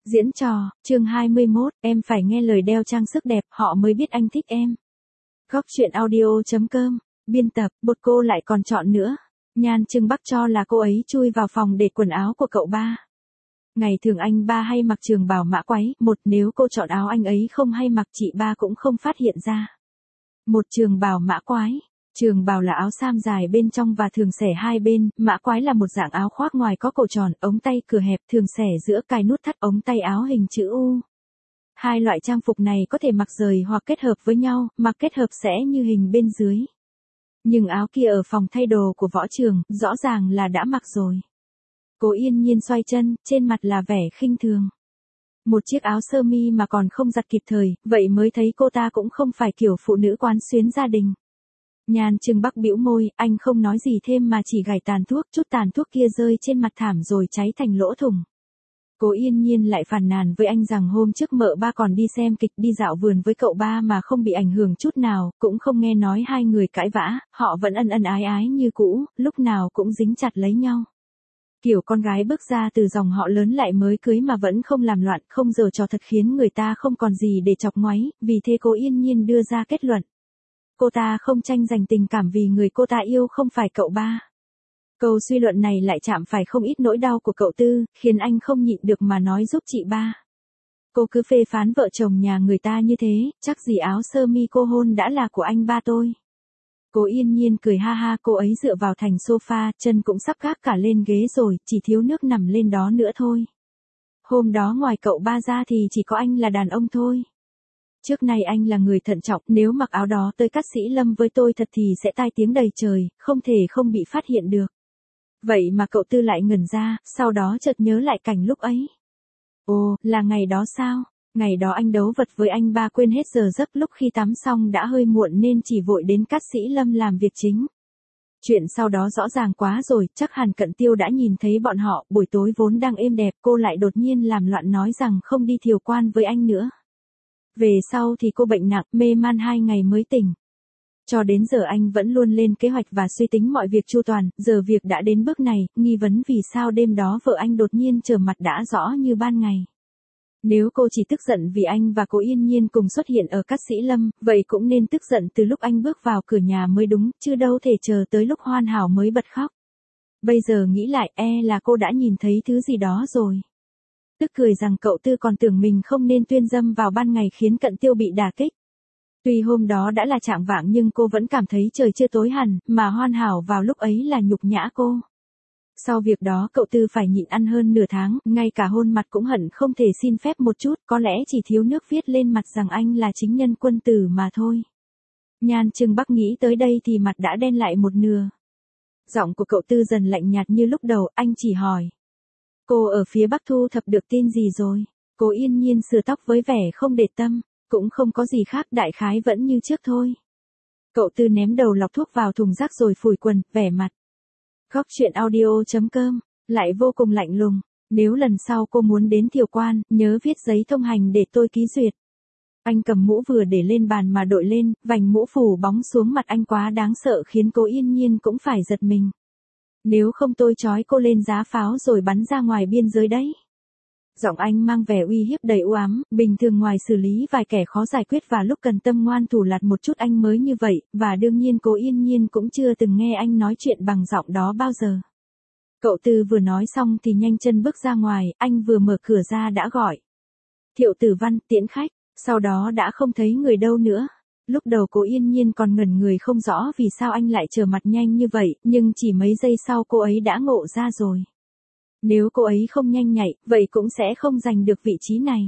Diễn trò, chương 21, em phải nghe lời đeo trang sức đẹp, họ mới biết anh thích em. Góc truyện audio.com, biên tập, bột cô lại còn chọn nữa. Nhan Trưng Bắc cho là cô ấy chui vào phòng để quần áo của cậu ba. Ngày thường anh ba hay mặc trường bào mã quái, nếu cô chọn áo anh ấy không hay mặc chị ba cũng không phát hiện ra. Một trường bào mã quái. Trường bào là áo sam dài bên trong và thường xẻ hai bên, mã quái là một dạng áo khoác ngoài có cổ tròn, ống tay cửa hẹp, thường xẻ giữa cài nút thắt ống tay áo hình chữ U. Hai loại trang phục này có thể mặc rời hoặc kết hợp với nhau, mặc kết hợp sẽ như hình bên dưới. Nhưng áo kia ở phòng thay đồ của Võ Trường, rõ ràng là đã mặc rồi. Cố Yên Nhiên xoay chân, trên mặt là vẻ khinh thường. Một chiếc áo sơ mi mà còn không giặt kịp thời, vậy mới thấy cô ta cũng không phải kiểu phụ nữ quán xuyến gia đình. Nhan Trưng Bắc bĩu môi, anh không nói gì thêm mà chỉ gảy tàn thuốc, chút tàn thuốc kia rơi trên mặt thảm rồi cháy thành lỗ thủng. Cố Yên Nhiên lại phàn nàn với anh rằng hôm trước mợ ba còn đi xem kịch đi dạo vườn với cậu ba mà không bị ảnh hưởng chút nào, cũng không nghe nói hai người cãi vã, họ vẫn ân ân ái ái như cũ, lúc nào cũng dính chặt lấy nhau. Kiểu con gái bước ra từ dòng họ lớn lại mới cưới mà vẫn không làm loạn, không giở trò thật khiến người ta không còn gì để chọc ngoáy, vì thế Cố Yên Nhiên đưa ra kết luận. Cô ta không tranh giành tình cảm vì người cô ta yêu không phải cậu ba. Câu suy luận này lại chạm phải không ít nỗi đau của cậu Tư, khiến anh không nhịn được mà nói giúp chị ba. Cô cứ phê phán vợ chồng nhà người ta như thế, chắc gì áo sơ mi cô hôn đã là của anh ba tôi. Cố Yên Nhiên cười ha ha, cô ấy dựa vào thành sofa, chân cũng sắp gác cả lên ghế rồi, chỉ thiếu nước nằm lên đó nữa thôi. Hôm đó ngoài cậu ba ra thì chỉ có anh là đàn ông thôi. Trước nay anh là người thận trọng, nếu mặc áo đó tới Cát Sĩ Lâm với tôi thật thì sẽ tai tiếng đầy trời, không thể không bị phát hiện được. Vậy mà cậu Tư lại ngẩn ra, sau đó chợt nhớ lại cảnh lúc ấy. Ồ, là ngày đó sao? Ngày đó anh đấu vật với anh ba quên hết giờ giấc, lúc khi tắm xong đã hơi muộn nên chỉ vội đến Cát Sĩ Lâm làm việc chính. Chuyện sau đó rõ ràng quá rồi, chắc hẳn Cận Tiêu đã nhìn thấy bọn họ, buổi tối vốn đang êm đẹp, cô lại đột nhiên làm loạn nói rằng không đi thiều quan với anh nữa. Về sau thì cô bệnh nặng, mê man 2 ngày mới tỉnh. Cho đến giờ anh vẫn luôn lên kế hoạch và suy tính mọi việc chu toàn, giờ việc đã đến bước này, nghi vấn vì sao đêm đó vợ anh đột nhiên trở mặt đã rõ như ban ngày. Nếu cô chỉ tức giận vì anh và Cố Yên Nhiên cùng xuất hiện ở Cát Sĩ Lâm, vậy cũng nên tức giận từ lúc anh bước vào cửa nhà mới đúng, chứ đâu thể chờ tới lúc hoàn hảo mới bật khóc. Bây giờ nghĩ lại, là cô đã nhìn thấy thứ gì đó rồi. Tức cười rằng cậu Tư còn tưởng mình không nên tuyên dâm vào ban ngày khiến Cận Tiêu bị đả kích. Tuy hôm đó đã là chạng vạng nhưng cô vẫn cảm thấy trời chưa tối hẳn, mà hoàn hảo vào lúc ấy là nhục nhã cô. Sau việc đó cậu Tư phải nhịn ăn hơn nửa tháng, ngay cả hôn mặt cũng hận không thể xin phép một chút, có lẽ chỉ thiếu nước viết lên mặt rằng anh là chính nhân quân tử mà thôi. Nhan Trưng Bắc nghĩ tới đây thì mặt đã đen lại một nửa. Giọng của cậu Tư dần lạnh nhạt như lúc đầu, anh chỉ hỏi. Cô ở phía Bắc thu thập được tin gì rồi? Cố Yên Nhiên sửa tóc với vẻ không để tâm, cũng không có gì khác, đại khái vẫn như trước thôi. Cậu Tư ném đầu lọc thuốc vào thùng rác rồi phủi quần, vẻ mặt. Góc truyện audio.com, lại vô cùng lạnh lùng. Nếu lần sau cô muốn đến thiều quan, nhớ viết giấy thông hành để tôi ký duyệt. Anh cầm mũ vừa để lên bàn mà đội lên, vành mũ phủ bóng xuống mặt anh quá đáng sợ khiến Cố Yên Nhiên cũng phải giật mình. Nếu không tôi trói cô lên giá pháo rồi bắn ra ngoài biên giới đấy. Giọng anh mang vẻ uy hiếp đầy u ám, bình thường ngoài xử lý vài kẻ khó giải quyết và lúc cần tâm ngoan thủ lạt một chút anh mới như vậy, và đương nhiên Cố Yên Nhiên cũng chưa từng nghe anh nói chuyện bằng giọng đó bao giờ. Cậu Tư vừa nói xong thì nhanh chân bước ra ngoài, anh vừa mở cửa ra đã gọi. Thiệu Tử Văn, tiễn khách, sau đó đã không thấy người đâu nữa. Lúc đầu Cố Yên Nhiên còn ngẩn người không rõ vì sao anh lại trở mặt nhanh như vậy, nhưng chỉ mấy giây sau cô ấy đã ngộ ra rồi. Nếu cô ấy không nhanh nhạy, vậy cũng sẽ không giành được vị trí này.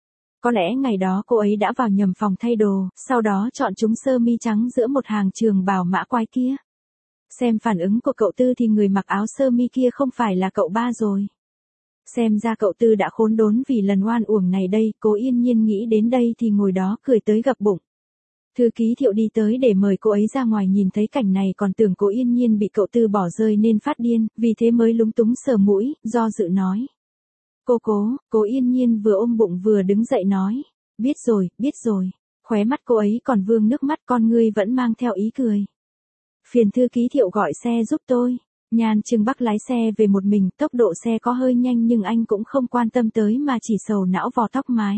Có lẽ ngày đó cô ấy đã vào nhầm phòng thay đồ, sau đó chọn trúng sơ mi trắng giữa một hàng trường bào mã quái kia. Xem phản ứng của cậu Tư thì người mặc áo sơ mi kia không phải là cậu ba rồi. Xem ra cậu Tư đã khốn đốn vì lần oan uổng này đây, Cố Yên Nhiên nghĩ đến đây thì ngồi đó cười tới gập bụng. Thư ký Thiệu đi tới để mời cô ấy ra ngoài, nhìn thấy cảnh này còn tưởng Cố Yên Nhiên bị cậu Tư bỏ rơi nên phát điên, vì thế mới lúng túng sờ mũi, do dự nói. Cố Yên Nhiên vừa ôm bụng vừa đứng dậy nói. Biết rồi. Khóe mắt cô ấy còn vương nước mắt, con ngươi vẫn mang theo ý cười. Phiền thư ký Thiệu gọi xe giúp tôi. Nhan Trưng Bắc lái xe về một mình, tốc độ xe có hơi nhanh nhưng anh cũng không quan tâm tới mà chỉ sầu não vò tóc mái.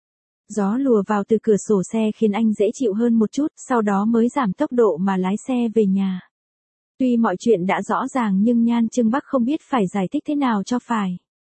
Gió lùa vào từ cửa sổ xe khiến anh dễ chịu hơn một chút, sau đó mới giảm tốc độ mà lái xe về nhà. Tuy mọi chuyện đã rõ ràng nhưng Nhan Trưng Bắc không biết phải giải thích thế nào cho phải.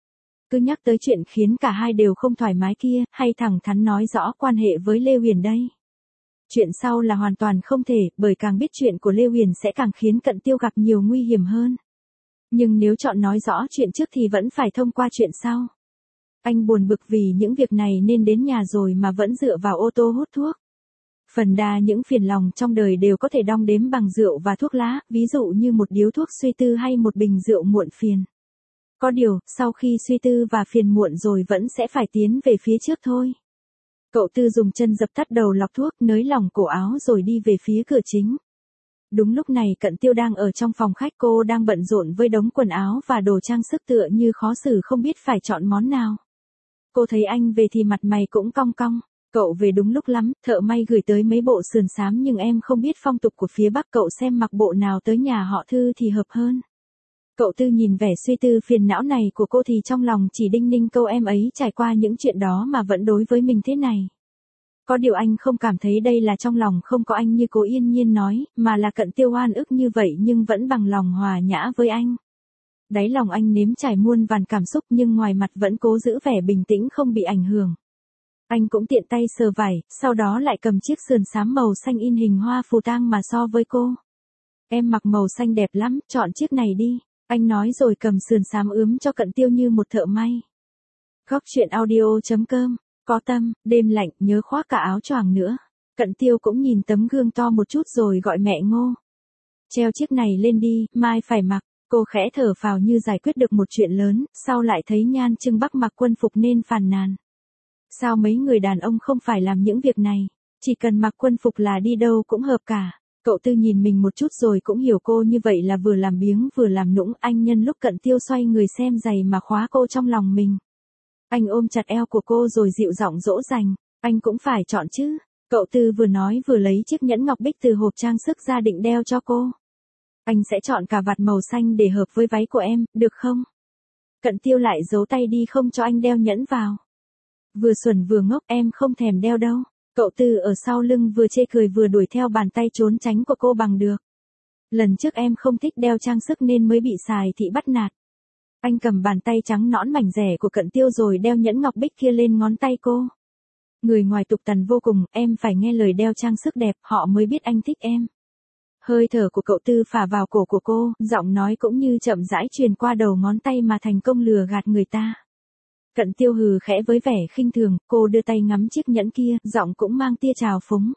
Cứ nhắc tới chuyện khiến cả hai đều không thoải mái kia, hay thẳng thắn nói rõ quan hệ với Lê Huyền đây. Chuyện sau là hoàn toàn không thể, bởi càng biết chuyện của Lê Huyền sẽ càng khiến Cận Tiêu gặp nhiều nguy hiểm hơn. Nhưng nếu chọn nói rõ chuyện trước thì vẫn phải thông qua chuyện sau. Anh buồn bực vì những việc này nên đến nhà rồi mà vẫn dựa vào ô tô hút thuốc. Phần đa những phiền lòng trong đời đều có thể đong đếm bằng rượu và thuốc lá, ví dụ như một điếu thuốc suy tư hay một bình rượu muộn phiền. Có điều, sau khi suy tư và phiền muộn rồi vẫn sẽ phải tiến về phía trước thôi. Cậu Tư dùng chân dập tắt đầu lọc thuốc, nới lỏng cổ áo rồi đi về phía cửa chính. Đúng lúc này Cận Tiêu đang ở trong phòng khách, cô đang bận rộn với đống quần áo và đồ trang sức tựa như khó xử không biết phải chọn món nào. Cô thấy anh về thì mặt mày cũng cong cong. Cậu về đúng lúc lắm, thợ may gửi tới mấy bộ sườn xám nhưng em không biết phong tục của phía Bắc, cậu xem mặc bộ nào tới nhà họ Thư thì hợp hơn. Cậu Tư nhìn vẻ suy tư phiền não này của cô thì trong lòng chỉ đinh ninh câu em ấy trải qua những chuyện đó mà vẫn đối với mình thế này. Có điều anh không cảm thấy đây là trong lòng không có anh như cô Yên Nhiên nói, mà là Cận Tiêu oan ức như vậy nhưng vẫn bằng lòng hòa nhã với anh. Đáy lòng anh nếm trải muôn vàn cảm xúc nhưng ngoài mặt vẫn cố giữ vẻ bình tĩnh không bị ảnh hưởng. Anh cũng tiện tay sờ vải, sau đó lại cầm chiếc sườn xám màu xanh in hình hoa phù tang mà so với cô. Em mặc màu xanh đẹp lắm, chọn chiếc này đi. Anh nói rồi cầm sườn xám ướm cho Cận Tiêu như một thợ may. Góc truyện audio.com. Có tâm, đêm lạnh, nhớ khoác cả áo choàng nữa. Cận Tiêu cũng nhìn tấm gương to một chút rồi gọi mẹ Ngô. Treo chiếc này lên đi, mai phải mặc. Cô khẽ thở phào như giải quyết được một chuyện lớn, sau lại thấy Nhan Trưng Bắc mặc quân phục nên phàn nàn. Sao mấy người đàn ông không phải làm những việc này, chỉ cần mặc quân phục là đi đâu cũng hợp cả. Cậu Tư nhìn mình một chút rồi cũng hiểu cô như vậy là vừa làm biếng vừa làm nũng. Anh nhân lúc Cận Tiêu xoay người xem giày mà khóa cô trong lòng mình. Anh ôm chặt eo của cô rồi dịu giọng dỗ dành, anh cũng phải chọn chứ. Cậu Tư vừa nói vừa lấy chiếc nhẫn ngọc bích từ hộp trang sức ra định đeo cho cô. Anh sẽ chọn cà vạt màu xanh để hợp với váy của em, được không? Cận Tiêu lại giấu tay đi không cho anh đeo nhẫn vào. Vừa xuẩn vừa ngốc, em không thèm đeo đâu. Cậu Tư ở sau lưng vừa chê cười vừa đuổi theo bàn tay trốn tránh của cô bằng được. Lần trước em không thích đeo trang sức nên mới bị xài thị bắt nạt. Anh cầm bàn tay trắng nõn mảnh rẻ của Cận Tiêu rồi đeo nhẫn ngọc bích kia lên ngón tay cô. Người ngoài tục tằn vô cùng, em phải nghe lời đeo trang sức đẹp, họ mới biết anh thích em. Hơi thở của Cậu Tư phả vào cổ của cô, giọng nói cũng như chậm rãi truyền qua đầu ngón tay mà thành công lừa gạt người ta. Cận Tiêu hừ khẽ với vẻ khinh thường, cô đưa tay ngắm chiếc nhẫn kia, giọng cũng mang tia trào phúng.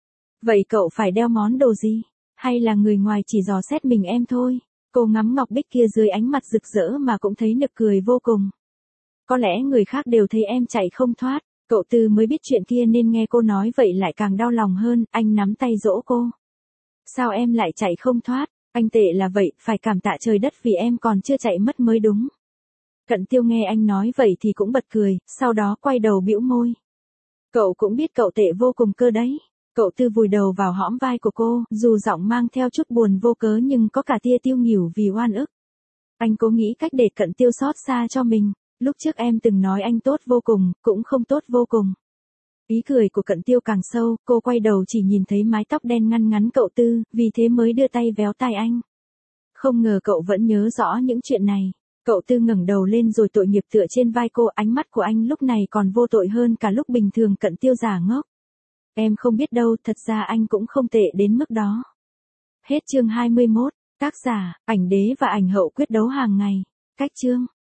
Vậy cậu phải đeo món đồ gì? Hay là người ngoài chỉ dò xét mình em thôi? Cô ngắm ngọc bích kia dưới ánh mặt rực rỡ mà cũng thấy nực cười vô cùng. Có lẽ người khác đều thấy em chạy không thoát. Cậu Tư mới biết chuyện kia nên nghe cô nói vậy lại càng đau lòng hơn, anh nắm tay dỗ cô. Sao em lại chạy không thoát? Anh tệ là vậy, phải cảm tạ trời đất vì em còn chưa chạy mất mới đúng. Cận Tiêu nghe anh nói vậy thì cũng bật cười, sau đó quay đầu bĩu môi. Cậu cũng biết cậu tệ vô cùng cơ đấy. Cậu Tư vùi đầu vào hõm vai của cô, dù giọng mang theo chút buồn vô cớ nhưng có cả tia tiêu nghỉu vì oan ức. Anh cố nghĩ cách để Cận Tiêu xót xa cho mình. Lúc trước em từng nói anh tốt vô cùng, cũng không tốt vô cùng. Ý cười của Cận Tiêu càng sâu, cô quay đầu chỉ nhìn thấy mái tóc đen ngăn ngắn Cậu Tư, vì thế mới đưa tay véo tai anh. Không ngờ cậu vẫn nhớ rõ những chuyện này. Cậu Tư ngẩng đầu lên rồi tội nghiệp tựa trên vai cô, ánh mắt của anh lúc này còn vô tội hơn cả lúc bình thường. Cận Tiêu giả ngốc. Em không biết đâu, thật ra anh cũng không tệ đến mức đó. Hết chương 21, tác giả, ảnh đế và ảnh hậu quyết đấu hàng ngày. Cách chương.